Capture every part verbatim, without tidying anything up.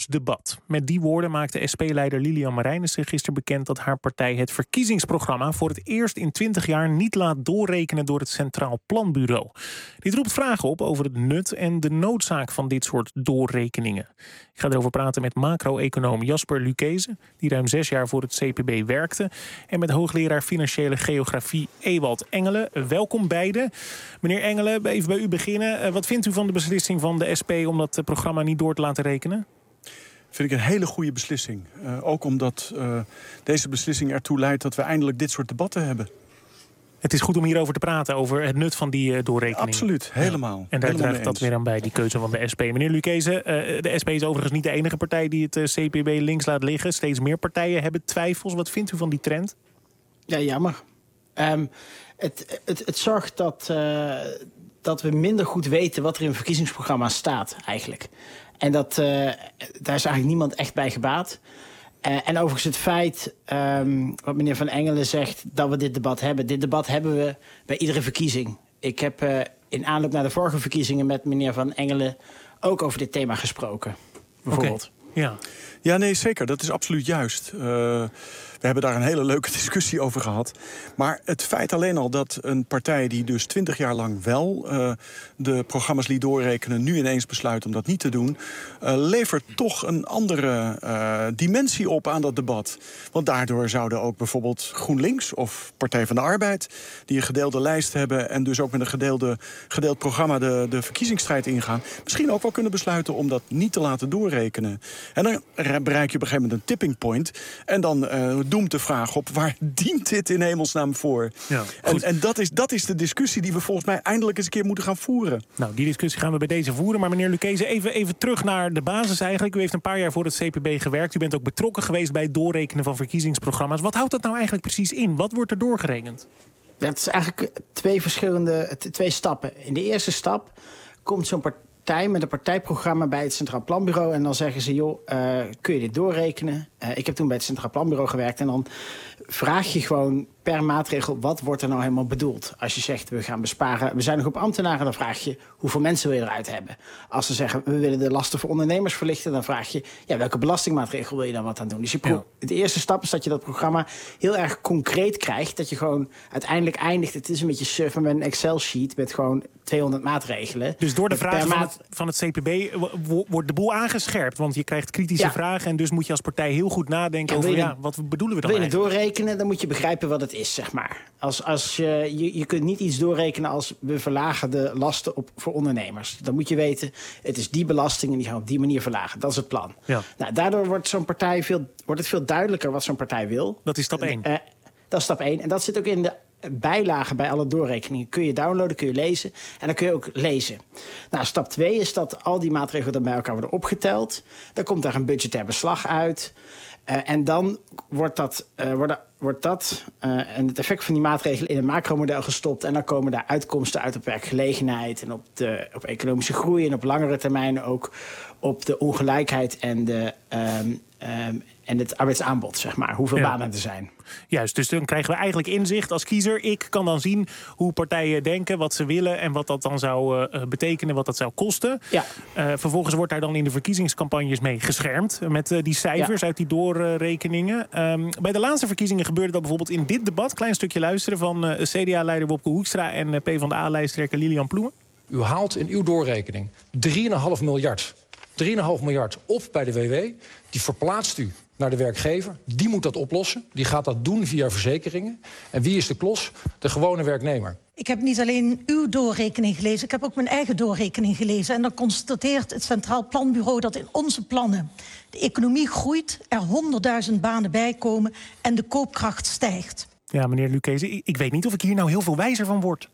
verkiezingsdebat. Met die woorden maakte S P-leider Lilian Marijnissen gisteren bekend dat haar partij het verkiezingsprogramma voor het eerst in twintig jaar niet laat doorrekenen door het Centraal Planbureau. Dit roept vragen op over het nut en de noodzaak van dit soort doorrekeningen. Ik ga erover praten met macro-econoom Jasper Lucchese, die ruim zes jaar voor het C P B werkte, en met hoogleraar financiële geografie Ewald Engelen. Welkom beiden. Meneer Engelen, even bij u beginnen. Wat vindt u van de beslissing van de S P om dat programma niet door te laten rekenen? Vind ik een hele goede beslissing. Uh, ook omdat uh, deze beslissing ertoe leidt dat we eindelijk dit soort debatten hebben. Het is goed om hierover te praten, over het nut van die uh, doorrekening. Absoluut, helemaal. Ja. En daar draagt dat weer aan bij, die keuze van de S P. Meneer Lucchese, uh, de S P is overigens niet de enige partij die het uh, C P B links laat liggen. Steeds meer partijen hebben twijfels. Wat vindt u van die trend? Ja, jammer. Um, het, het, het zorgt dat, uh, dat we minder goed weten wat er in verkiezingsprogramma's staat, eigenlijk. En dat, uh, daar is eigenlijk niemand echt bij gebaat. Uh, en overigens het feit, um, wat meneer Van Engelen zegt, dat we dit debat hebben. Dit debat hebben we bij iedere verkiezing. Ik heb uh, in aanloop naar de vorige verkiezingen met meneer Van Engelen ook over dit thema gesproken. Bijvoorbeeld. Okay. Ja. Ja, nee, zeker. Dat is absoluut juist. Uh, we hebben daar een hele leuke discussie over gehad. Maar het feit alleen al dat een partij die dus twintig jaar lang wel uh, de programma's liet doorrekenen, nu ineens besluit om dat niet te doen, uh, levert toch een andere uh, dimensie op aan dat debat. Want daardoor zouden ook bijvoorbeeld GroenLinks of Partij van de Arbeid, die een gedeelde lijst hebben en dus ook met een gedeelde, gedeeld programma de, de verkiezingsstrijd ingaan, misschien ook wel kunnen besluiten om dat niet te laten doorrekenen. En dan bereik je op een gegeven moment een tipping point. En dan uh, doemt de vraag op, waar dient dit in hemelsnaam voor? Ja, en en dat, is, dat is de discussie die we volgens mij eindelijk eens een keer moeten gaan voeren. Nou, die discussie gaan we bij deze voeren. Maar meneer Lucchese, even, even terug naar de basis eigenlijk. U heeft een paar jaar voor het C P B gewerkt. U bent ook betrokken geweest bij het doorrekenen van verkiezingsprogramma's. Wat houdt dat nou eigenlijk precies in? Wat wordt er doorgerekend? Ja, het is eigenlijk twee verschillende, twee stappen. In de eerste stap komt zo'n partij met een partijprogramma bij het Centraal Planbureau. En dan zeggen ze, joh, uh, kun je dit doorrekenen? Uh, ik heb toen bij het Centraal Planbureau gewerkt. En dan vraag je gewoon per maatregel, wat wordt er nou helemaal bedoeld? Als je zegt, we gaan besparen, we zijn nog op ambtenaren, dan vraag je, hoeveel mensen wil je eruit hebben? Als ze zeggen, we willen de lasten voor ondernemers verlichten, dan vraag je, ja, welke belastingmaatregel wil je dan wat aan doen? Dus je pro- ja. De eerste stap is dat je dat programma heel erg concreet krijgt. Dat je gewoon uiteindelijk eindigt, het is een beetje surfen met een Excel-sheet met gewoon tweehonderd maatregelen. Dus door de vragen van, het, van het C P B wordt de boel aangescherpt. Want je krijgt kritische ja. vragen en dus moet je als partij heel goed nadenken over, ja, wat bedoelen we dan wil je eigenlijk? Wil je doorrekenen, dan moet je begrijpen wat het is, zeg maar. Als, als je, je, je kunt niet iets doorrekenen als we verlagen de lasten op, voor ondernemers. Dan moet je weten, het is die belasting en die gaan op die manier verlagen. Dat is het plan. Ja. Nou, daardoor wordt zo'n partij veel, wordt het veel duidelijker wat zo'n partij wil. Dat is stap één. Uh, dat is stap één. En dat zit ook in de bijlagen bij alle doorrekeningen. Kun je downloaden, kun je lezen. En dan kun je ook lezen. Nou, stap twee is dat al die maatregelen dan bij elkaar worden opgeteld. Dan komt daar een budgetair beslag uit. Uh, en dan wordt dat, uh, wordt, wordt dat uh, en het effect van die maatregelen in een macromodel gestopt. En dan komen daar uitkomsten uit op werkgelegenheid en op, de, op economische groei. En op langere termijn ook op de ongelijkheid en de um, um, en het arbeidsaanbod, zeg maar. Hoeveel ja. banen er zijn. Juist, dus dan krijgen we eigenlijk inzicht als kiezer. Ik kan dan zien hoe partijen denken, wat ze willen en wat dat dan zou uh, betekenen, wat dat zou kosten. Ja. Uh, vervolgens wordt daar dan in de verkiezingscampagnes mee geschermd met uh, die cijfers ja. uit die doorrekeningen. Um, bij de laatste verkiezingen gebeurde dat bijvoorbeeld in dit debat. Klein stukje luisteren van uh, C D A-leider Wopke Hoekstra en uh, PvdA-lijsttrekker Lilian Ploemen. U haalt in uw doorrekening drie komma vijf miljard. drie komma vijf miljard op bij de W W. Die verplaatst u naar de werkgever. Die moet dat oplossen. Die gaat dat doen via verzekeringen. En wie is de klos? De gewone werknemer. Ik heb niet alleen uw doorrekening gelezen, ik heb ook mijn eigen doorrekening gelezen. En dan constateert het Centraal Planbureau dat in onze plannen de economie groeit, er honderdduizend banen bijkomen en de koopkracht stijgt. Ja, meneer Lucchese, ik weet niet of ik hier nou heel veel wijzer van word.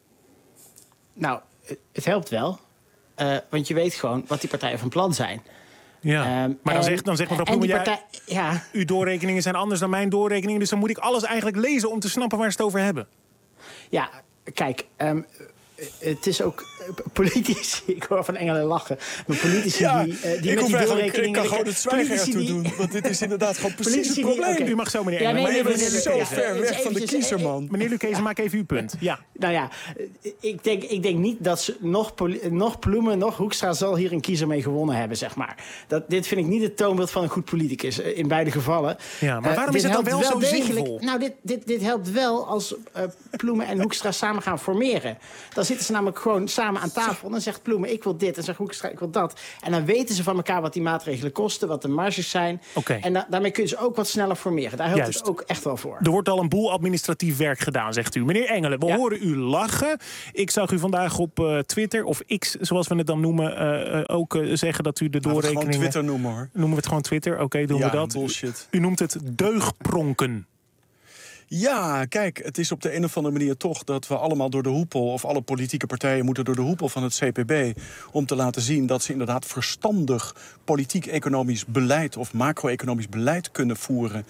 Nou, het helpt wel. Uh, want je weet gewoon wat die partijen van plan zijn. Ja, um, maar dan zegt, dan zegt mevrouw Ploemen, partij, ja, uw doorrekeningen zijn anders dan mijn doorrekeningen, dus dan moet ik alles eigenlijk lezen om te snappen waar ze het over hebben. Ja, kijk, um, het is ook politici, ik hoor van Engelen lachen, maar politici ja, die, uh, die ik met hoef die eigenlijk, ik kan de, gewoon het zwijgen ertoe die, doen, want dit is inderdaad gewoon precies het probleem. Die, okay. U mag zo, meneer ja, Engelen. nee, maar nee, even, nee, zo nee, ver ja, weg van de eventjes, kiezer, man. meneer Lucchese, maak even uw punt. Ja. Nou ja, ik denk, ik denk niet dat ze nog, nog Ploemen, nog Hoekstra zal hier een kiezer mee gewonnen hebben, zeg maar. Dat, dit vind ik niet het toonbeeld van een goed politicus, in beide gevallen. Ja, maar waarom uh, is het dan wel, wel zo degelijk, zinvol? Nou, dit, dit, dit helpt wel als uh, Ploemen en Hoekstra samen gaan formeren. Dan zitten ze namelijk gewoon samen aan tafel. Dan zegt Ploemen, ik wil dit. En zegt Hoekstra, ik wil dat. En dan weten ze van elkaar wat die maatregelen kosten, wat de marges zijn. Okay. En da- daarmee kun je ze ook wat sneller formeren. Daar helpt Juist. het ook echt wel voor. Er wordt al een boel administratief werk gedaan, zegt u. Meneer Engelen, we Ja. horen u lachen. Ik zag u vandaag op uh, Twitter, of X, zoals we het dan noemen, uh, uh, ook uh, zeggen dat u de Laten we het doorrekeningen... gewoon Twitter noemen, hoor. Noemen we het gewoon Twitter? Oké, okay, doen ja, we dat. bullshit. U noemt het deugpronken. Ja, kijk, het is op de een of andere manier toch dat we allemaal door de hoepel, of alle politieke partijen moeten door de hoepel van het C P B, om te laten zien dat ze inderdaad verstandig politiek-economisch beleid of macro-economisch beleid kunnen voeren.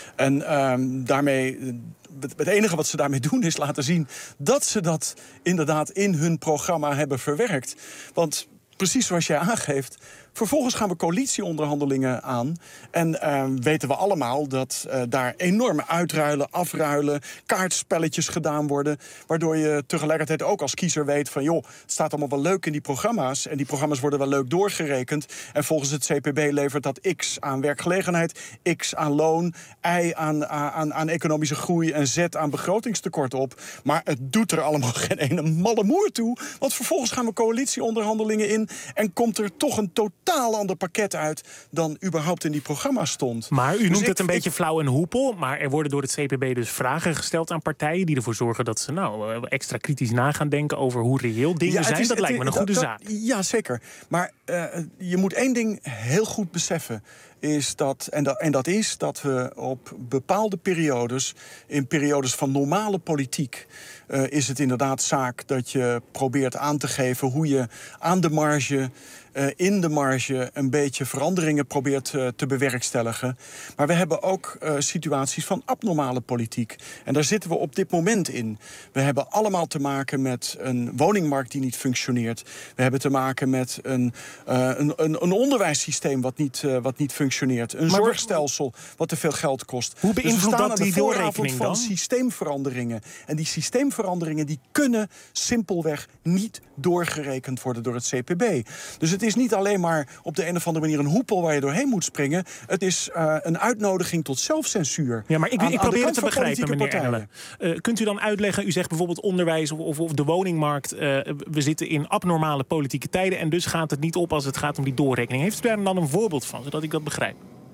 En um, daarmee, het enige wat ze daarmee doen is laten zien dat ze dat inderdaad in hun programma hebben verwerkt. Want precies zoals jij aangeeft, vervolgens gaan we coalitieonderhandelingen aan. En uh, weten we allemaal dat uh, daar enorme uitruilen, afruilen, kaartspelletjes gedaan worden. Waardoor je tegelijkertijd ook als kiezer weet van, joh, het staat allemaal wel leuk in die programma's. En die programma's worden wel leuk doorgerekend. En volgens het C P B levert dat X aan werkgelegenheid, X aan loon, Y aan, aan, aan economische groei en Z aan begrotingstekort op. Maar het doet er allemaal geen ene malle moer toe. Want vervolgens gaan we coalitieonderhandelingen in en komt er toch een totaal totaal ander pakket uit dan überhaupt in die programma's stond. Maar u noemt dus ik, het een ik, beetje flauw en hoepel. Maar er worden door het C P B dus vragen gesteld aan partijen die ervoor zorgen dat ze nou extra kritisch na gaan denken over hoe reëel dingen ja, zijn. Is, dat lijkt me een goede dat, zaak. Ja, zeker. Maar uh, je moet één ding heel goed beseffen. Is dat, en, dat, en dat is dat we op bepaalde periodes, in periodes van normale politiek, uh, is het inderdaad zaak dat je probeert aan te geven hoe je aan de marge, uh, in de marge, een beetje veranderingen probeert uh, te bewerkstelligen. Maar we hebben ook uh, situaties van abnormale politiek. En daar zitten we op dit moment in. We hebben allemaal te maken met een woningmarkt die niet functioneert. We hebben te maken met een, uh, een, een, een onderwijssysteem wat niet, uh, wat niet functioneert. Een maar zorgstelsel wat te veel geld kost. Hoe beïnvloedt dus dat die doorrekening van dan? systeemveranderingen. En die systeemveranderingen die kunnen simpelweg niet doorgerekend worden door het C P B. Dus het is niet alleen maar op de een of andere manier een hoepel waar je doorheen moet springen. Het is uh, een uitnodiging tot zelfcensuur. Ja, maar ik, aan, ik aan probeer het te begrijpen, meneer partijen. Engelen. Uh, kunt u dan uitleggen, u zegt bijvoorbeeld onderwijs of, of, of de woningmarkt. Uh, we zitten in abnormale politieke tijden en dus gaat het niet op als het gaat om die doorrekening. Heeft u daar dan een voorbeeld van, zodat ik dat begrijp?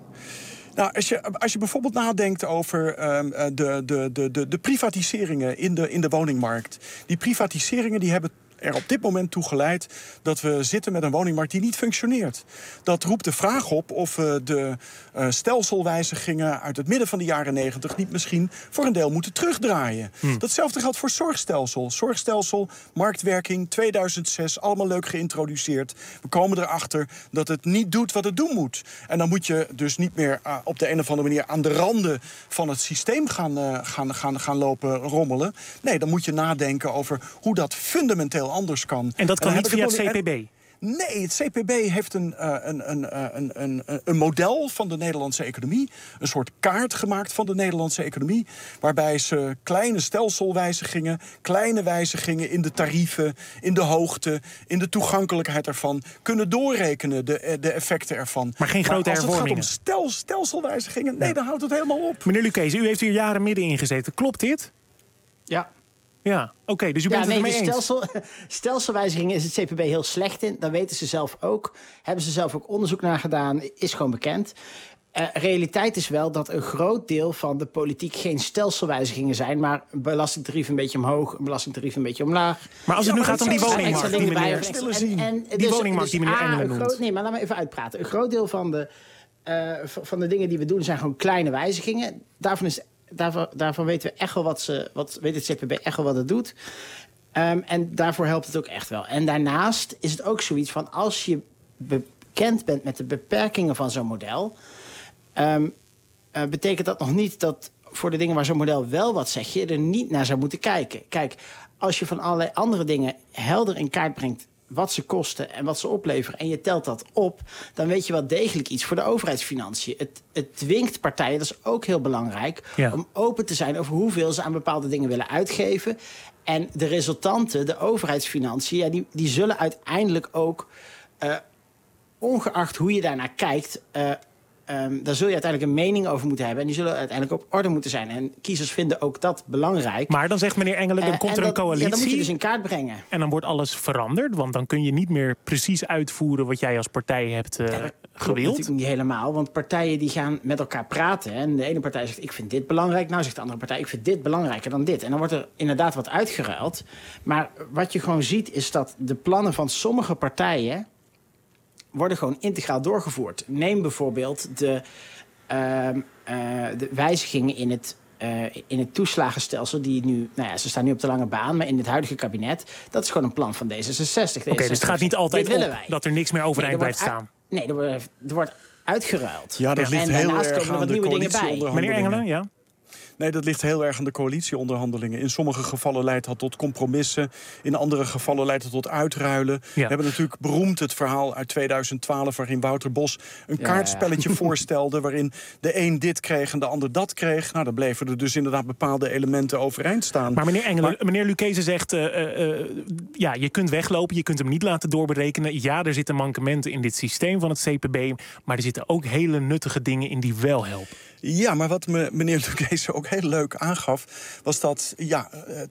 Nou, als je, als je bijvoorbeeld nadenkt over um, de, de, de, de, de privatiseringen in de, in de woningmarkt. Die privatiseringen die hebben er op dit moment toe geleid dat we zitten met een woningmarkt die niet functioneert. Dat roept de vraag op of we de uh, stelselwijzigingen uit het midden van de jaren negentig niet misschien voor een deel moeten terugdraaien. Hm. Datzelfde geldt voor zorgstelsel. Zorgstelsel, marktwerking, tweeduizend zes, allemaal leuk geïntroduceerd. We komen erachter dat het niet doet wat het doen moet. En dan moet je dus niet meer uh, op de een of andere manier aan de randen van het systeem gaan, uh, gaan, gaan, gaan lopen rommelen. Nee, dan moet je nadenken over hoe dat fundamenteel anders kan. En dat kan en niet via het C P B? En, nee, het C P B heeft een, uh, een, een, een, een, een model van de Nederlandse economie. Een soort kaart gemaakt van de Nederlandse economie. Waarbij ze kleine stelselwijzigingen, kleine wijzigingen in de tarieven, in de hoogte, in de toegankelijkheid ervan kunnen doorrekenen, de, de effecten ervan. Maar geen grote maar als hervormingen? Als het gaat om stel, stelselwijzigingen, nee, ja. dan houdt het helemaal op. Meneer Lucchese, u heeft hier jaren middenin gezeten. Klopt dit? Ja. Ja, oké, okay, dus u bent ja, nee, het ermee eens. Stelsel, stelselwijzigingen is het C P B heel slecht in. Dat weten ze zelf ook. Hebben ze zelf ook onderzoek naar gedaan. Is gewoon bekend. Uh, realiteit is wel dat een groot deel van de politiek geen stelselwijzigingen zijn, maar een belastingtarief een beetje omhoog, een belastingtarief een beetje omlaag. Maar als het ja, nu gaat om die woningmarkt, die meneer, en, en, die dus, woningmarkt die dus meneer A, Engelen noemt. Groot, nee, maar laat me even uitpraten. Een groot deel van de, uh, van de dingen die we doen zijn gewoon kleine wijzigingen. Daarvan is Daarvan, daarvan weten we echt wel wat ze, wat weet het C P B echt wel wat het doet. Um, en daarvoor helpt het ook echt wel. En daarnaast is het ook zoiets van als je bekend bent met de beperkingen van zo'n model, um, uh, betekent dat nog niet dat voor de dingen waar zo'n model wel wat zegt, je er niet naar zou moeten kijken. Kijk, als je van allerlei andere dingen helder in kaart brengt wat ze kosten en wat ze opleveren, en je telt dat op, dan weet je wel degelijk iets voor de overheidsfinanciën. Het, het dwingt partijen, dat is ook heel belangrijk, ja. om open te zijn over hoeveel ze aan bepaalde dingen willen uitgeven. En de resultanten, de overheidsfinanciën, ja, die, die zullen uiteindelijk ook, uh, ongeacht hoe je daarnaar kijkt, Uh, Um, daar zul je uiteindelijk een mening over moeten hebben. En die zullen uiteindelijk op orde moeten zijn. En kiezers vinden ook dat belangrijk. Maar dan zegt meneer Engelen, dan komt uh, er een dat, coalitie. Ja, dan moet je dus in kaart brengen. En dan wordt alles veranderd. Want dan kun je niet meer precies uitvoeren wat jij als partij hebt uh, ja, gewild. Natuurlijk niet helemaal. Want partijen die gaan met elkaar praten. En de ene partij zegt, ik vind dit belangrijk. Nou zegt de andere partij, ik vind dit belangrijker dan dit. En dan wordt er inderdaad wat uitgeruild. Maar wat je gewoon ziet, is dat de plannen van sommige partijen worden gewoon integraal doorgevoerd. Neem bijvoorbeeld de, uh, uh, de wijzigingen in het, uh, in het toeslagenstelsel, die nu, nou ja, ze staan nu op de lange baan, maar in het huidige kabinet, dat is gewoon een plan van D zesenzestig. Oké, okay, dus het gaat niet altijd op dat er niks meer overeind nee, blijft staan. Nee, er wordt, er wordt uitgeruild. Ja, dat ligt en heel daarnaast erg komen er aan wat de nieuwe dingen bij. Meneer Engelen, ja? Nee, dat ligt heel erg aan de coalitieonderhandelingen. In sommige gevallen leidt dat tot compromissen. In andere gevallen leidt het tot uitruilen. Ja. We hebben natuurlijk beroemd het verhaal uit tweeduizend twaalf... waarin Wouter Bos een ja, kaartspelletje ja. voorstelde, waarin de een dit kreeg en de ander dat kreeg. Nou, dan bleven er dus inderdaad bepaalde elementen overeind staan. Maar meneer Engelen, maar, meneer Lucchese zegt, Uh, uh, ja, je kunt weglopen, je kunt hem niet laten doorberekenen. Ja, er zitten mankementen in dit systeem van het C P B... maar er zitten ook hele nuttige dingen in die wel helpen. Ja, maar wat me, meneer Lucchese ook heel leuk aangaf, was dat ja,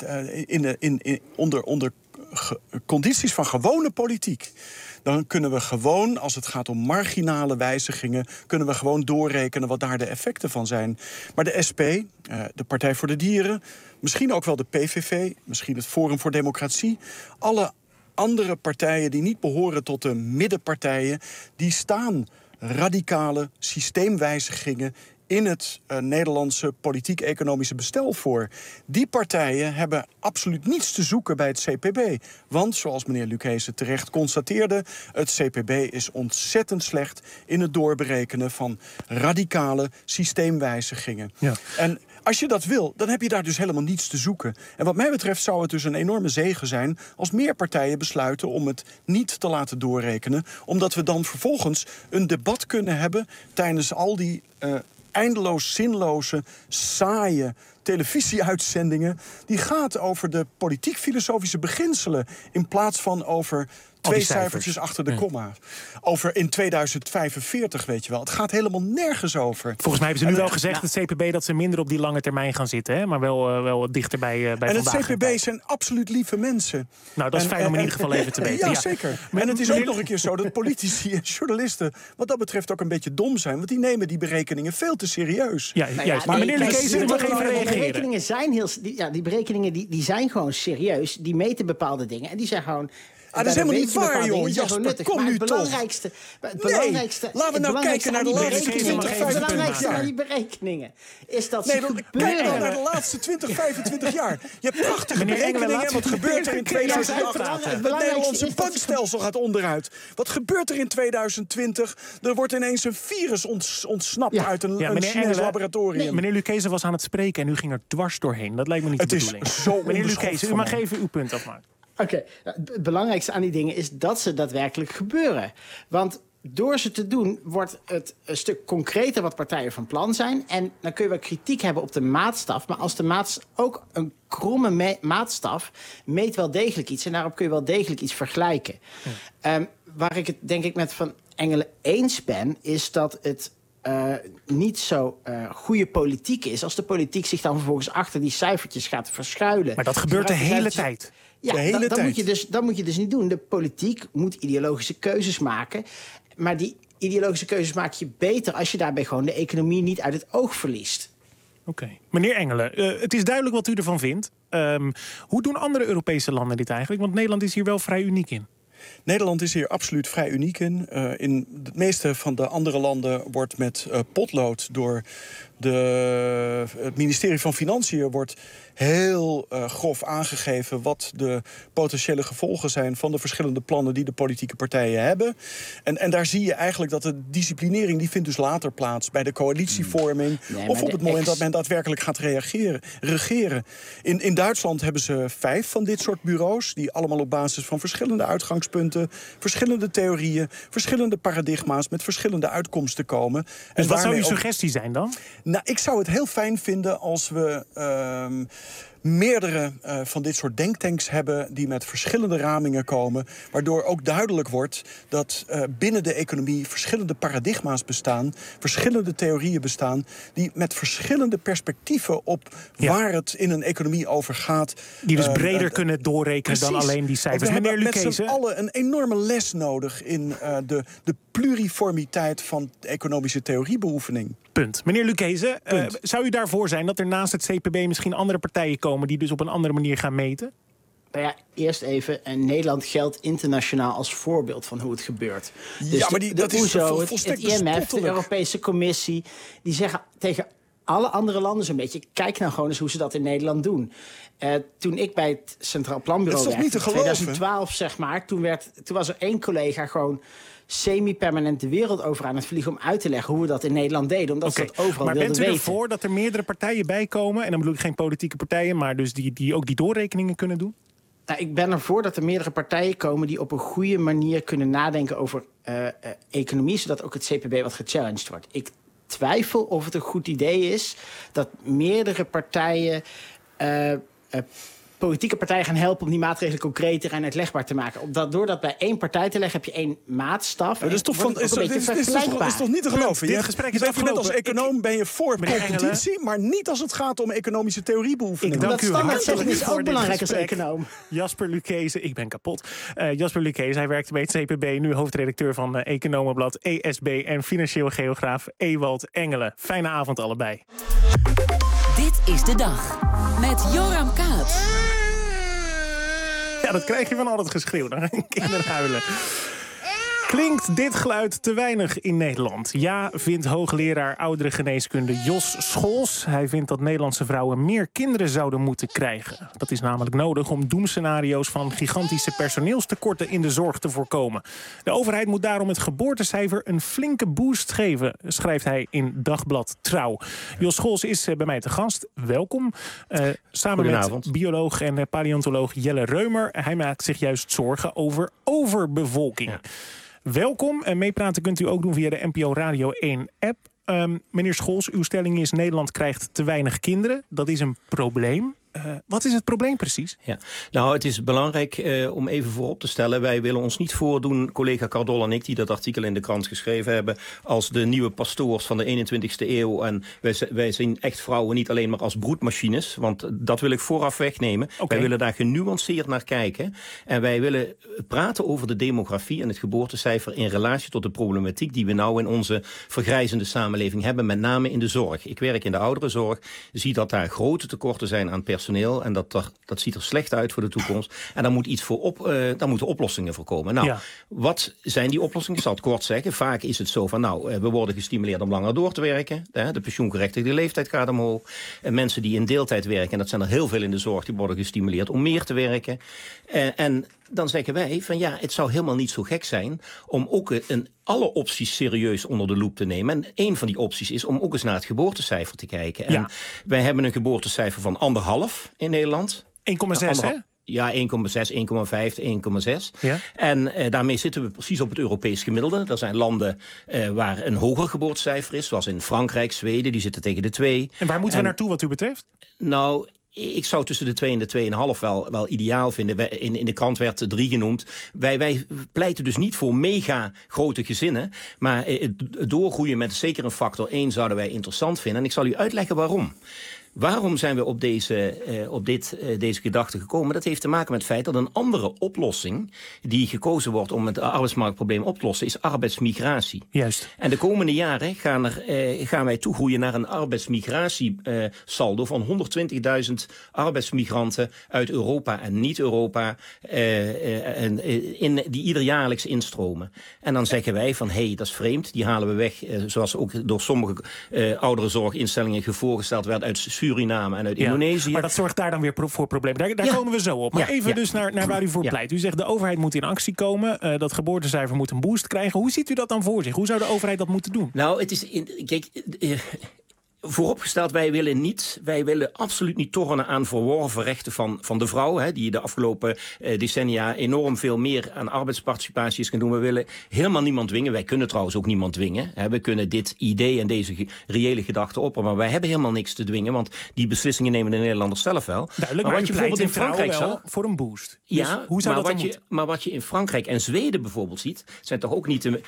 in de, in, in, onder, onder ge, condities van gewone politiek, dan kunnen we gewoon, als het gaat om marginale wijzigingen, kunnen we gewoon doorrekenen wat daar de effecten van zijn. Maar de S P, de Partij voor de Dieren, misschien ook wel de P V V, misschien het Forum voor Democratie, alle andere partijen die niet behoren tot de middenpartijen, die staan radicale systeemwijzigingen in het uh, Nederlandse politiek-economische bestel voor. Die partijen hebben absoluut niets te zoeken bij het C P B. Want, zoals meneer Lucchese terecht constateerde, het C P B is ontzettend slecht in het doorberekenen van radicale systeemwijzigingen. Ja. En als je dat wil, dan heb je daar dus helemaal niets te zoeken. En wat mij betreft zou het dus een enorme zegen zijn als meer partijen besluiten om het niet te laten doorrekenen, omdat we dan vervolgens een debat kunnen hebben tijdens al die Uh, eindeloos zinloze, saaie televisieuitzendingen, die gaat over de politiek-filosofische beginselen in plaats van over twee cijfertjes achter de komma. Over in tweeduizend vijfenveertig, weet je wel. Het gaat helemaal nergens over. Volgens mij hebben ze nu en, wel gezegd, het C P B, dat ze minder op die lange termijn gaan zitten, hè? Maar wel, uh, wel dichter bij, uh, bij en vandaag. En het C P B zijn absoluut lieve mensen. Nou, dat is en, fijn om in en, ieder geval even te weten. Ja, ja. zeker. Maar, en het is ook nog een keer zo dat politici en journalisten wat dat betreft ook een beetje dom zijn. Want die nemen die berekeningen veel te serieus. Ja, nou, juist. Ja, maar nee, meneer Lucchese, mag even reageren. Die berekeningen zijn, heel, die, ja, die, berekeningen die, die zijn gewoon serieus. Die meten bepaalde dingen. En die zijn gewoon Ah, dat is helemaal niet waar, joh. Jasper, kom nu het belangrijkste, toch. Het belangrijkste, nee, laten we nou kijken naar de laatste twintig, vijfentwintig jaar. Het belangrijkste aan die berekeningen is dat nee, ze dan, gebeuren. Kijk nou naar de laatste twintig, vijfentwintig jaar. Je hebt prachtige berekeningen. En wat gebeurt er in tweeduizend acht? Het Nederlandse bankstelsel gaat onderuit. Wat gebeurt er in tweeduizend twintig? Er wordt ineens een virus ont, ontsnapt ja. uit een, ja, een Chinees laboratorium. Nee. Meneer Lucchese was aan het spreken en u ging er dwars doorheen. Dat lijkt me niet het de bedoeling. Is zo meneer Lucchese, u mag even uw punt afmaken. Oké, okay. Het belangrijkste aan die dingen is dat ze daadwerkelijk gebeuren. Want door ze te doen wordt het een stuk concreter wat partijen van plan zijn. En dan kun je wel kritiek hebben op de maatstaf. Maar als de maatstaf ook een kromme me- maatstaf meet wel degelijk iets. En daarop kun je wel degelijk iets vergelijken. Ja. Um, waar ik het denk ik met Van Engelen eens ben, is dat het Uh, niet zo uh, goede politiek is als de politiek zich dan vervolgens achter die cijfertjes gaat verschuilen. Maar dat gebeurt de hele tijd. Ja, de hele dat, dat, tijd. Moet je dus, dat moet je dus niet doen. De politiek moet ideologische keuzes maken. Maar die ideologische keuzes maak je beter als je daarbij gewoon de economie niet uit het oog verliest. Oké. Okay. Meneer Engelen, uh, het is duidelijk wat u ervan vindt. Um, hoe doen andere Europese landen dit eigenlijk? Want Nederland is hier wel vrij uniek in. Nederland is hier absoluut vrij uniek in. Uh, in de meeste van de andere landen wordt met uh, potlood door de, het ministerie van Financiën wordt heel uh, grof aangegeven wat de potentiële gevolgen zijn van de verschillende plannen die de politieke partijen hebben. En, en daar zie je eigenlijk dat de disciplinering die vindt dus later plaats bij de coalitievorming nee, of op het moment ex... dat men daadwerkelijk gaat reageren, regeren. In, in Duitsland hebben ze vijf van dit soort bureaus die allemaal op basis van verschillende uitgangspunten, verschillende theorieën, verschillende paradigma's met verschillende uitkomsten komen. Dus en wat zou uw ook... suggestie zijn dan? Nou, ik zou het heel fijn vinden als we Uh, meerdere uh, van dit soort denktanks hebben die met verschillende ramingen komen, waardoor ook duidelijk wordt dat uh, binnen de economie verschillende paradigma's bestaan, verschillende theorieën bestaan, die met verschillende perspectieven op ja. waar het in een economie over gaat. Die dus breder uh, uh, kunnen doorrekenen precies. dan alleen die cijfers. We Meneer hebben Lucchese, met z'n allen een enorme les nodig in uh, de, de pluriformiteit van de economische theoriebeoefening. Punt. Meneer Lucchese, uh, zou u daarvoor zijn dat er naast het C P B misschien andere partijen komen die dus op een andere manier gaan meten? Nou ja, eerst even. En Nederland geldt internationaal als voorbeeld van hoe het gebeurt. Dus ja, maar die, de, de dat O E S O, is het, volstrekt het I M F, de Europese Commissie, die zeggen tegen alle andere landen zo'n beetje, kijk nou gewoon eens hoe ze dat in Nederland doen. Uh, toen ik bij het Centraal Planbureau werkte, in twintig twaalf zeg maar, toen, werd, toen was er één collega gewoon semi-permanent de wereld over aan het vliegen om uit te leggen hoe we dat in Nederland deden, omdat okay, ze dat overal maar wilden weten. Maar bent u ervoor dat er meerdere partijen bij komen, en dan bedoel ik geen politieke partijen, maar dus die, die ook die doorrekeningen kunnen doen? Nou, ik ben ervoor dat er meerdere partijen komen die op een goede manier kunnen nadenken over uh, uh, economie, zodat ook het C P B wat gechallenged wordt. Ik twijfel of het een goed idee is dat meerdere partijen Uh, uh, politieke partijen gaan helpen om die maatregelen concreter en uitlegbaar te maken. Omdat, door dat bij één partij te leggen, heb je één maatstaf. Ja, dat is toch van, is, toch, is, is, toch, is toch niet te geloven? Dit gesprek is afgelopen. Net als econoom ik, ben je voor competitie, Engelen, maar niet als het gaat om economische theoriebeoefeningen. Dat standaardzetten is ook belangrijk als econoom. Jasper Lucchese, ik ben kapot. Uh, Jasper Lucchese, hij werkte bij het C P B, nu hoofdredacteur van uh, Economenblad E S B en financieel geograaf Ewald Engelen. Fijne avond allebei. Dit is de dag met Joram Kaat. Ja, dat krijg je van al dat geschreeuw. Dan gaan kinderen huilen. Klinkt dit geluid te weinig in Nederland? Ja, vindt hoogleraar ouderengeneeskunde Jos Scholz. Hij vindt dat Nederlandse vrouwen meer kinderen zouden moeten krijgen. Dat is namelijk nodig om doemscenario's van gigantische personeelstekorten in de zorg te voorkomen. De overheid moet daarom het geboortecijfer een flinke boost geven, schrijft hij in Dagblad Trouw. Jos Scholz is bij mij te gast. Welkom. Uh, samen met bioloog en paleontoloog Jelle Reumer. Hij maakt zich juist zorgen over overbevolking. Ja. Welkom. En meepraten kunt u ook doen via de N P O Radio één app. Um, meneer Scholz, uw stelling is Nederland krijgt te weinig kinderen. Dat is een probleem. Uh, wat is het probleem precies? Ja. Nou, het is belangrijk uh, om even voorop te stellen. Wij willen ons niet voordoen, collega Cardol en ik, die dat artikel in de krant geschreven hebben, als de nieuwe pastoors van de eenentwintigste eeuw. En wij, wij zien echt vrouwen niet alleen maar als broedmachines. Want dat wil ik vooraf wegnemen. Okay. Wij willen daar genuanceerd naar kijken. En wij willen praten over de demografie en het geboortecijfer in relatie tot de problematiek die we nou in onze vergrijzende samenleving hebben. Met name in de zorg. Ik werk in de ouderenzorg. Zie dat daar grote tekorten zijn aan personeel. En dat, dat ziet er slecht uit voor de toekomst. En daar, moet iets voor op, uh, daar moeten oplossingen voor komen. Nou, ja. Wat zijn die oplossingen? Ik zal het kort zeggen. Vaak is het zo van, nou, we worden gestimuleerd om langer door te werken. De pensioengerechtigde leeftijd gaat omhoog. En mensen die in deeltijd werken, en dat zijn er heel veel in de zorg, die worden gestimuleerd om meer te werken. En dan zeggen wij van ja, het zou helemaal niet zo gek zijn om ook een, alle opties serieus onder de loep te nemen. En een van die opties is om ook eens naar het geboortecijfer te kijken. En ja. wij hebben een geboortecijfer van anderhalf in Nederland. één komma zes, hè? Ja, één komma zes, één komma vijf, één komma zes. Ja. En eh, daarmee zitten we precies op het Europees gemiddelde. Er zijn landen eh, waar een hoger geboortecijfer is, zoals in Frankrijk, Zweden, die zitten tegen de twee. En waar moeten en, we naartoe wat u betreft? Nou, ik zou tussen de twee en de twee komma vijf wel, wel ideaal vinden. In, in de krant werd drie genoemd. Wij, wij pleiten dus niet voor mega grote gezinnen. Maar het doorgroeien met zeker een factor één zouden wij interessant vinden. En ik zal u uitleggen waarom. Waarom zijn we op, deze, uh, op dit, uh, deze gedachte gekomen? Dat heeft te maken met het feit dat een andere oplossing die gekozen wordt om het arbeidsmarktprobleem op te lossen, is arbeidsmigratie. Juist. En de komende jaren gaan, er, uh, gaan wij toegroeien naar een arbeidsmigratiesaldo uh, van honderdtwintigduizend arbeidsmigranten uit Europa en niet-Europa uh, uh, uh, in, die ieder jaarlijks instromen. En dan zeggen wij van, hé, hey, dat is vreemd, die halen we weg, uh, zoals ook door sommige uh, ouderenzorginstellingen voorgesteld werd uit Suriname en uit ja, Indonesië. Maar dat zorgt daar dan weer pro- voor problemen. Daar, daar ja. komen we zo op. Maar ja, even ja. dus naar, naar waar u voor ja. pleit. U zegt de overheid moet in actie komen. Uh, dat geboortecijfer moet een boost krijgen. Hoe ziet u dat dan voor zich? Hoe zou de overheid dat moeten doen? Nou, het is... In, kijk... Uh, Vooropgesteld, wij willen niet, wij willen absoluut niet tornen aan verworven rechten van, van de vrouw, hè, die de afgelopen eh, decennia enorm veel meer aan arbeidsparticipatie is gaan doen. We willen helemaal niemand dwingen. Wij kunnen trouwens ook niemand dwingen. Hè. We kunnen dit idee en deze ge- reële gedachte opperen, maar wij hebben helemaal niks te dwingen, want die beslissingen nemen de Nederlanders zelf wel. Duidelijk, maar, maar wat je bijvoorbeeld in Frankrijk zag voor een boost. Dus ja, hoe zou maar, dat wat je, maar wat je in Frankrijk en Zweden bijvoorbeeld ziet, zijn toch ook niet de, uh,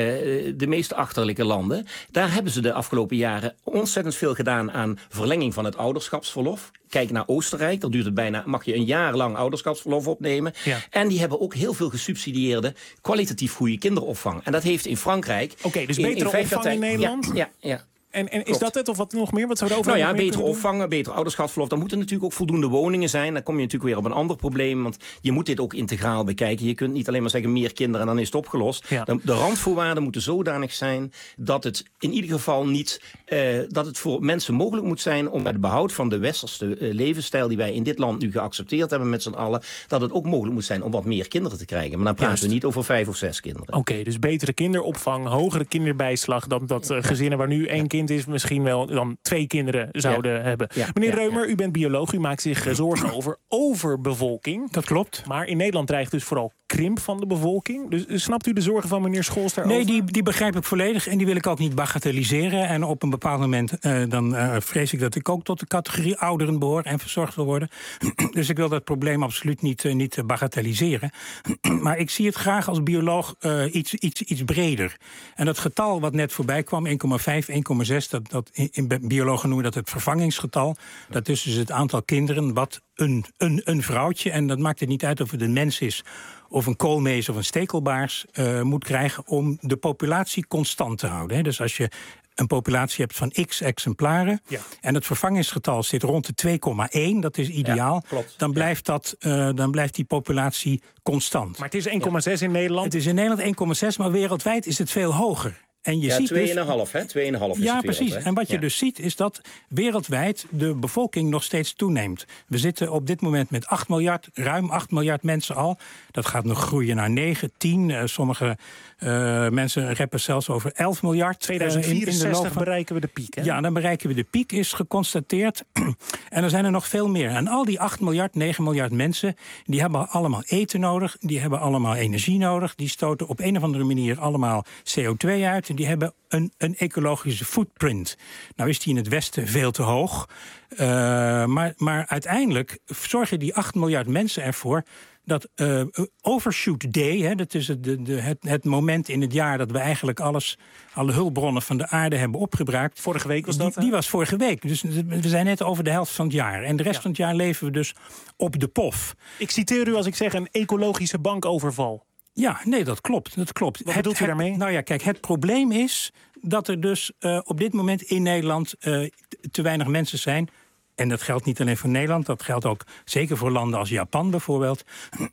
de meest achterlijke landen. Daar hebben ze de afgelopen jaren ontzettend veel gedaan aan verlenging van het ouderschapsverlof. Kijk naar Oostenrijk, dan duurt het bijna, mag je een jaar lang ouderschapsverlof opnemen. Ja. En die hebben ook heel veel gesubsidieerde, kwalitatief goede kinderopvang. En dat heeft in Frankrijk... Oké, okay, dus betere in, in opvang in Nederland? Ja, ja, ja. En, en is dat het of wat nog meer? Wat zou de overheid nou ja, betere doen? opvangen, beter ouderschapsverlof. Dan moeten natuurlijk ook voldoende woningen zijn. Dan kom je natuurlijk weer op een ander probleem. Want je moet dit ook integraal bekijken. Je kunt niet alleen maar zeggen meer kinderen en dan is het opgelost. Ja. De, de randvoorwaarden moeten zodanig zijn dat het in ieder geval niet... Uh, dat het voor mensen mogelijk moet zijn om bij het behoud van de westerse uh, levensstijl die wij in dit land nu geaccepteerd hebben met z'n allen, dat het ook mogelijk moet zijn om wat meer kinderen te krijgen. Maar dan praten Juist. we niet over vijf of zes kinderen. Oké, okay, dus betere kinderopvang, hogere kinderbijslag dan dat uh, gezinnen waar nu één ja. kind is misschien wel dan twee kinderen zouden ja. hebben. Ja. Meneer ja, Reumer, ja. u bent bioloog, u maakt zich uh, zorgen over overbevolking. Dat klopt. Maar in Nederland dreigt dus vooral krimp van de bevolking. Dus uh, snapt u de zorgen van meneer Scholz daarover? Nee, die, die begrijp ik volledig en die wil ik ook niet bagatelliseren. En op een bepaald moment uh, dan uh, vrees ik dat ik ook tot de categorie ouderen behoor en verzorgd wil worden. Dus ik wil dat probleem absoluut niet, uh, niet bagatelliseren. Maar ik zie het graag als bioloog uh, iets, iets, iets breder. En dat getal wat net voorbij kwam, één komma vijf, één komma zes, dat, dat in, in biologen noemen dat het vervangingsgetal. Dat is dus het aantal kinderen wat een, een, een vrouwtje, en dat maakt het niet uit of het een mens is of een koolmees of een stekelbaars, uh, moet krijgen om de populatie constant te houden. Hè. Dus als je een populatie hebt van x exemplaren, ja. en het vervangingsgetal zit rond de twee komma één, dat is ideaal, ja, dan, blijft dat, uh, dan blijft die populatie constant. Maar het is één komma zes ja. in Nederland? Het is in Nederland één komma zes, maar wereldwijd is het veel hoger. En je ja, ziet twee komma vijf, dus, hè? twee komma vijf is ja, het precies. wereld, en wat je ja. dus ziet is dat wereldwijd de bevolking nog steeds toeneemt. We zitten op dit moment met acht miljard, ruim acht miljard mensen al. Dat gaat nog groeien naar negen, tien. Uh, sommige uh, mensen reppen zelfs over elf miljard. tweeduizend vierenzestig uh, in de loop van... bereiken we de piek, hè? Ja, dan bereiken we de piek, is geconstateerd. En er zijn er nog veel meer. En al die acht miljard, negen miljard mensen, die hebben allemaal eten nodig. Die hebben allemaal energie nodig. Die stoten op een of andere manier allemaal C O twee uit. En die hebben een, een ecologische footprint. Nou is die in het Westen veel te hoog. Uh, maar, maar uiteindelijk zorgen die acht miljard mensen ervoor dat uh, overshoot day, hè, dat is het, de, de, het, het moment in het jaar dat we eigenlijk alles, alle hulpbronnen van de aarde hebben opgebruikt. Vorige week was dat? Die, die was vorige week. Dus we zijn net over de helft van het jaar. En de rest ja. van het jaar leven we dus op de pof. Ik citeer u als ik zeg een ecologische bankoverval. Ja, nee, dat klopt. Dat klopt. Wat bedoelt u daarmee? Nou ja, kijk, het probleem is dat er dus uh, op dit moment in Nederland uh, te weinig mensen zijn. En dat geldt niet alleen voor Nederland, dat geldt ook zeker voor landen als Japan bijvoorbeeld,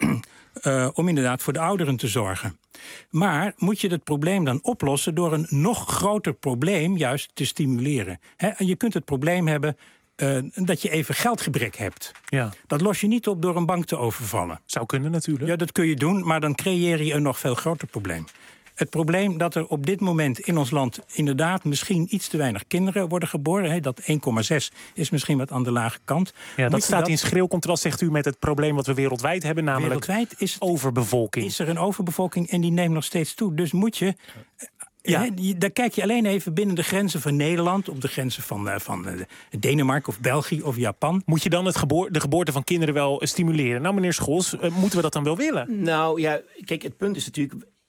uh, om inderdaad voor de ouderen te zorgen. Maar moet je het probleem dan oplossen door een nog groter probleem juist te stimuleren? He, je kunt het probleem hebben uh, dat je even geldgebrek hebt. Ja. Dat los je niet op door een bank te overvallen. Zou kunnen natuurlijk. Ja, dat kun je doen, maar dan creëer je een nog veel groter probleem. Het probleem dat er op dit moment in ons land inderdaad misschien iets te weinig kinderen worden geboren. Hè, dat één komma zes is misschien wat aan de lage kant. Ja, dat staat dat... in schril contrast, zegt u, met het probleem wat we wereldwijd hebben, namelijk wereldwijd is het, overbevolking. Is er een overbevolking en die neemt nog steeds toe. Dus moet je... Ja. Hè, daar kijk je alleen even binnen de grenzen van Nederland, op de grenzen van, uh, van uh, Denemarken of België of Japan. Moet je dan het geboor- de geboorte van kinderen wel stimuleren? Nou, meneer Scholz, uh, moeten we dat dan wel willen? Nou ja, kijk, het punt is natuurlijk,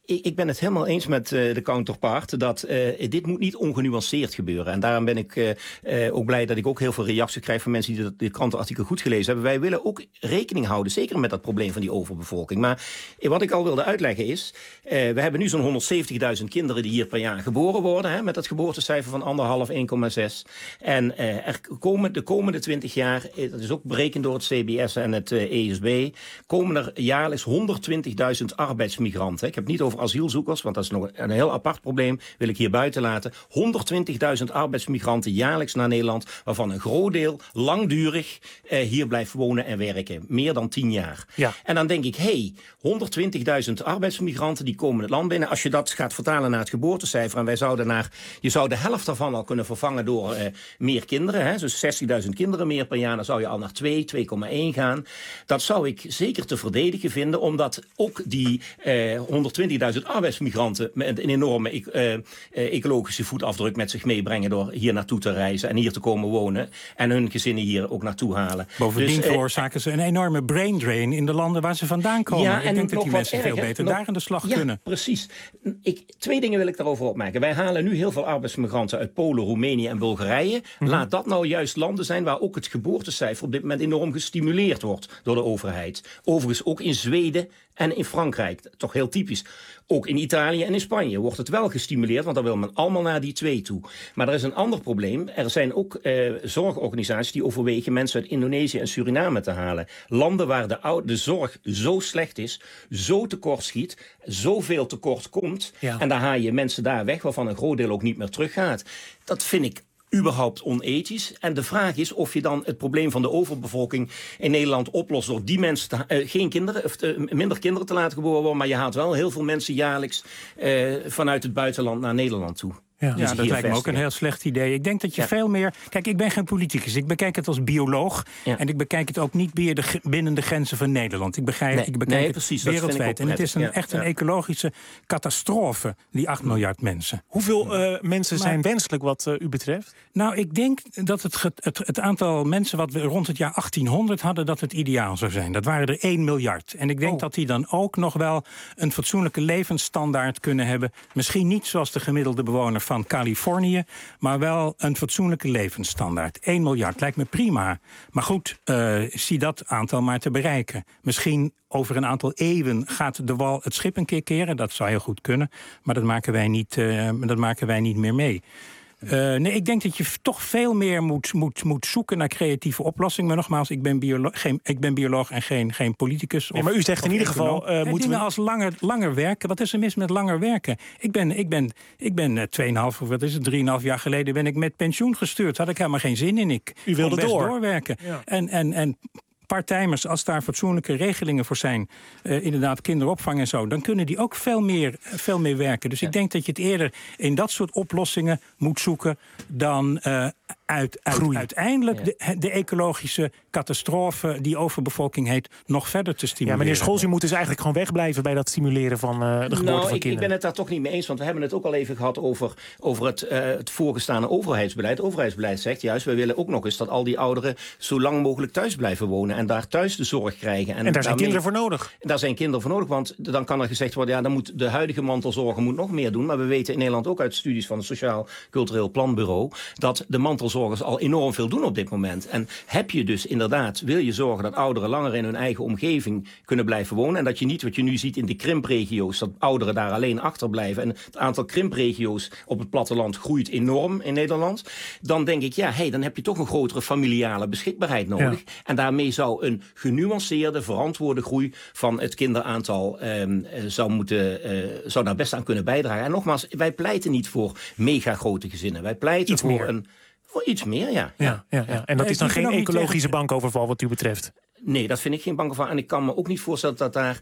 ik, ik ben het helemaal eens met uh, de counterpart dat uh, dit moet niet ongenuanceerd gebeuren. En daarom ben ik uh, uh, ook blij dat ik ook heel veel reacties krijg van mensen die de, de krantenartikel goed gelezen hebben. Wij willen ook rekening houden, zeker met dat probleem van die overbevolking. Maar uh, wat ik al wilde uitleggen is, uh, we hebben nu zo'n honderdzeventigduizend kinderen die hier per jaar geboren worden, hè, met dat geboortecijfer van anderhalf, één komma zes. En uh, er komen de komende twintig jaar, uh, dat is ook berekend door het C B S en het uh, E S B, komen er jaarlijks honderdtwintigduizend arbeidsmigranten. Ik heb het niet over asielzoekers, want dat is nog een heel apart probleem, wil ik hier buiten laten. honderdtwintigduizend arbeidsmigranten jaarlijks naar Nederland, waarvan een groot deel langdurig uh, hier blijft wonen en werken. Meer dan tien jaar. Ja. En dan denk ik, hé, hey, honderdtwintigduizend arbeidsmigranten die komen het land binnen. Als je dat gaat vertalen naar het geboortecijfer, en wij zouden naar, je zou de helft daarvan al kunnen vervangen door uh, meer kinderen, hè, dus zestigduizend kinderen meer per jaar, dan zou je al naar twee, twee komma één gaan. Dat zou ik zeker te verdedigen vinden, omdat ook die uh, honderdtwintigduizend arbeidsmigranten met een enorme uh, uh, ecologische voetafdruk met zich meebrengen door hier naartoe te reizen en hier te komen wonen en hun gezinnen hier ook naartoe halen. Bovendien dus, veroorzaken ze een enorme brain drain in de landen waar ze vandaan komen. Ja, ik en denk dat die mensen erger, veel beter nog, daar aan de slag ja, kunnen. Precies. Ik, twee dingen wil ik daarover opmerken. Wij halen nu heel veel arbeidsmigranten uit Polen, Roemenië en Bulgarije. Mm-hmm. Laat dat nou juist landen zijn waar ook het geboortecijfer op dit moment enorm gestimuleerd wordt door de overheid. Overigens ook in Zweden en in Frankrijk. Toch heel typisch. Ook in Italië en in Spanje wordt het wel gestimuleerd, want dan wil men allemaal naar die twee toe. Maar er is een ander probleem. Er zijn ook uh, zorgorganisaties die overwegen mensen uit Indonesië en Suriname te halen. Landen waar de, oude, de zorg zo slecht is, zo tekort schiet, zoveel tekort komt. Ja. En dan haal je mensen daar weg, waarvan een groot deel ook niet meer teruggaat. Dat vind ik überhaupt onethisch. En de vraag is of je dan het probleem van de overbevolking in Nederland oplost door die mensen te, uh, geen kinderen, of uh, minder kinderen te laten geboren worden, maar je haalt wel heel veel mensen jaarlijks uh, vanuit het buitenland naar Nederland toe. Ja, ja, dat lijkt me ook een heel slecht idee. Ik denk dat je ja. veel meer... Kijk, ik ben geen politicus. Ik bekijk het als bioloog. Ja. En ik bekijk het ook niet binnen de, binnen de grenzen van Nederland. Ik, begrijp, nee, ik bekijk nee, precies, het wereldwijd. En het is een, ja, echt ja. een ecologische catastrofe, die acht miljard mensen. Hoeveel uh, mensen maar, zijn wenselijk wat uh, u betreft? Nou, ik denk dat het, het, het aantal mensen wat we rond het jaar achttienhonderd hadden, dat het ideaal zou zijn. Dat waren er één miljard. En ik denk oh. dat die dan ook nog wel een fatsoenlijke levensstandaard kunnen hebben. Misschien niet zoals de gemiddelde bewoner van Californië, maar wel een fatsoenlijke levensstandaard. één miljard lijkt me prima. Maar goed, uh, zie dat aantal maar te bereiken. Misschien over een aantal eeuwen gaat de wal het schip een keer keren. Dat zou heel goed kunnen. Maar dat maken wij niet, uh, dat maken wij niet meer mee. Uh, nee, ik denk dat je toch veel meer moet, moet, moet zoeken naar creatieve oplossingen. Maar nogmaals, ik ben, biolo- geen, ik ben bioloog en geen, geen politicus. Nee, maar u zegt in ieder geval... Uh, moeten dingen we... als langer, langer werken. Wat is er mis met langer werken? Ik ben, ik ben, ik ben uh, tweeënhalf, of wat is het, drieënhalf jaar geleden ben ik met pensioen gestuurd. Had ik helemaal geen zin in. Ik u wilde best door. doorwerken. Ja. En... en, en parttimers, als daar fatsoenlijke regelingen voor zijn, uh, inderdaad kinderopvang en zo, dan kunnen die ook veel meer, veel meer werken. Dus ja. ik denk dat je het eerder in dat soort oplossingen moet zoeken dan uh, uit, uit, uiteindelijk ja. de, de ecologische catastrofe die overbevolking heet nog verder te stimuleren. Ja, meneer Scholz, u moet dus eigenlijk gewoon wegblijven bij dat stimuleren van uh, de geboorte nou, van ik, kinderen. Ik ben het daar toch niet mee eens, want we hebben het ook al even gehad over, over het, uh, het voorgestaande overheidsbeleid. Het overheidsbeleid zegt juist, wij willen ook nog eens dat al die ouderen zo lang mogelijk thuis blijven wonen en daar thuis de zorg krijgen. En, en daar zijn daarmee, kinderen voor nodig. Daar zijn kinderen voor nodig, want dan kan er gezegd worden, ja, dan moet de huidige mantelzorger moet nog meer doen. Maar we weten in Nederland ook uit studies van het Sociaal Cultureel Planbureau dat de mantelzorgers al enorm veel doen op dit moment. En heb je dus inderdaad, wil je zorgen dat ouderen langer in hun eigen omgeving kunnen blijven wonen en dat je niet wat je nu ziet in de krimpregio's, dat ouderen daar alleen achterblijven en het aantal krimpregio's op het platteland groeit enorm in Nederland, dan denk ik, ja, hey, dan heb je toch een grotere familiale beschikbaarheid nodig. Ja. En daarmee zou een genuanceerde, verantwoorde groei van het kinderaantal um, zou, moeten, uh, zou daar best aan kunnen bijdragen. En nogmaals, wij pleiten niet voor mega grote gezinnen. Wij pleiten iets voor meer. een voor iets meer, ja. ja, ja, ja. En dat ja, is dan geen ecologische tegen... bankoverval wat u betreft? Nee, dat vind ik geen bankoverval. En ik kan me ook niet voorstellen dat daar...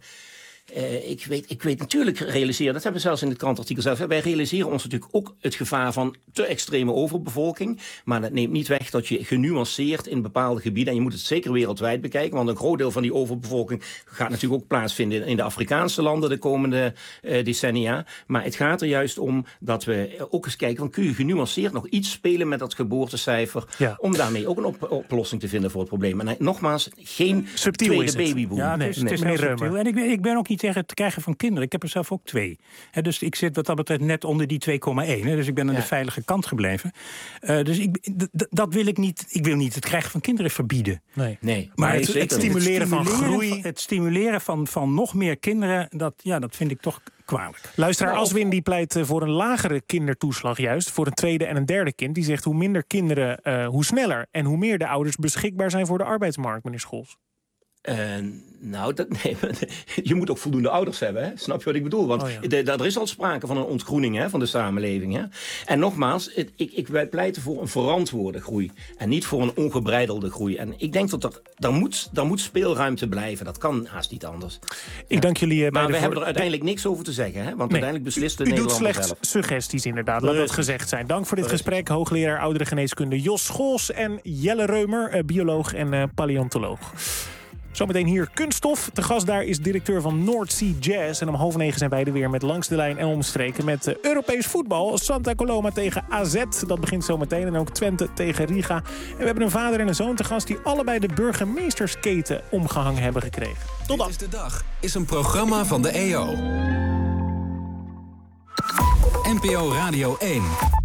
Uh, ik, weet, ik weet natuurlijk realiseren, dat hebben we zelfs in het krantartikel zelf. Wij realiseren ons natuurlijk ook het gevaar van te extreme overbevolking. Maar dat neemt niet weg dat je genuanceerd in bepaalde gebieden, en je moet het zeker wereldwijd bekijken, want een groot deel van die overbevolking gaat natuurlijk ook plaatsvinden in de Afrikaanse landen de komende uh, decennia. Maar het gaat er juist om dat we ook eens kijken, van kun je genuanceerd nog iets spelen met dat geboortecijfer, ja. om daarmee ook een op- oplossing te vinden voor het probleem. En nogmaals, geen subtiel tweede babyboom. Ja, nee, het is, het is heel subtiel. En ik ben, ik ben ook niet niet tegen het krijgen van kinderen. Ik heb er zelf ook twee. He, dus ik zit wat dat betreft net onder die twee komma één. Dus ik ben aan ja. de veilige kant gebleven. Uh, dus ik, d- d- dat wil ik niet. Ik wil niet het krijgen van kinderen verbieden. Nee, nee. Maar nee, het, het, stimuleren van groei, het stimuleren van, van nog meer kinderen, dat, ja, dat vind ik toch kwalijk. Luisteraar Aswin die pleit voor een lagere kindertoeslag juist. Voor een tweede en een derde kind. Die zegt hoe minder kinderen, uh, hoe sneller. En hoe meer de ouders beschikbaar zijn voor de arbeidsmarkt, meneer Scholz. Uh, nou, dat, nee, je moet ook voldoende ouders hebben, hè? Snap je wat ik bedoel? Want oh ja. de, de, er is al sprake van een ontgroening, hè, van de samenleving. Hè? En nogmaals, het, ik, ik, wij pleiten voor een verantwoorde groei. En niet voor een ongebreidelde groei. En ik denk dat er, daar, moet, daar moet speelruimte blijven. Dat kan haast niet anders. Ik ja. dank jullie uh, Maar we voor... hebben er uiteindelijk niks over te zeggen. Hè? Want nee. uiteindelijk beslist de U Nederlander zelf. U doet slechts suggesties inderdaad, laat dat gezegd zijn. Dank voor dit Rustig. gesprek. Hoogleraar ouderengeneeskunde Jos Scholz en Jelle Reumer, uh, bioloog en uh, paleontoloog. Zometeen hier Kunststof. De gast daar is directeur van North Sea Jazz. En om half negen zijn beide weer met Langs de Lijn en Omstreken. Met uh, Europees voetbal. Santa Coloma tegen A Z. Dat begint zometeen. En ook Twente tegen Riga. En we hebben een vader en een zoon te gast die allebei de burgemeestersketen omgehangen hebben gekregen. Tot dan. Dit is de Dag is een programma van de E O. N P O Radio één.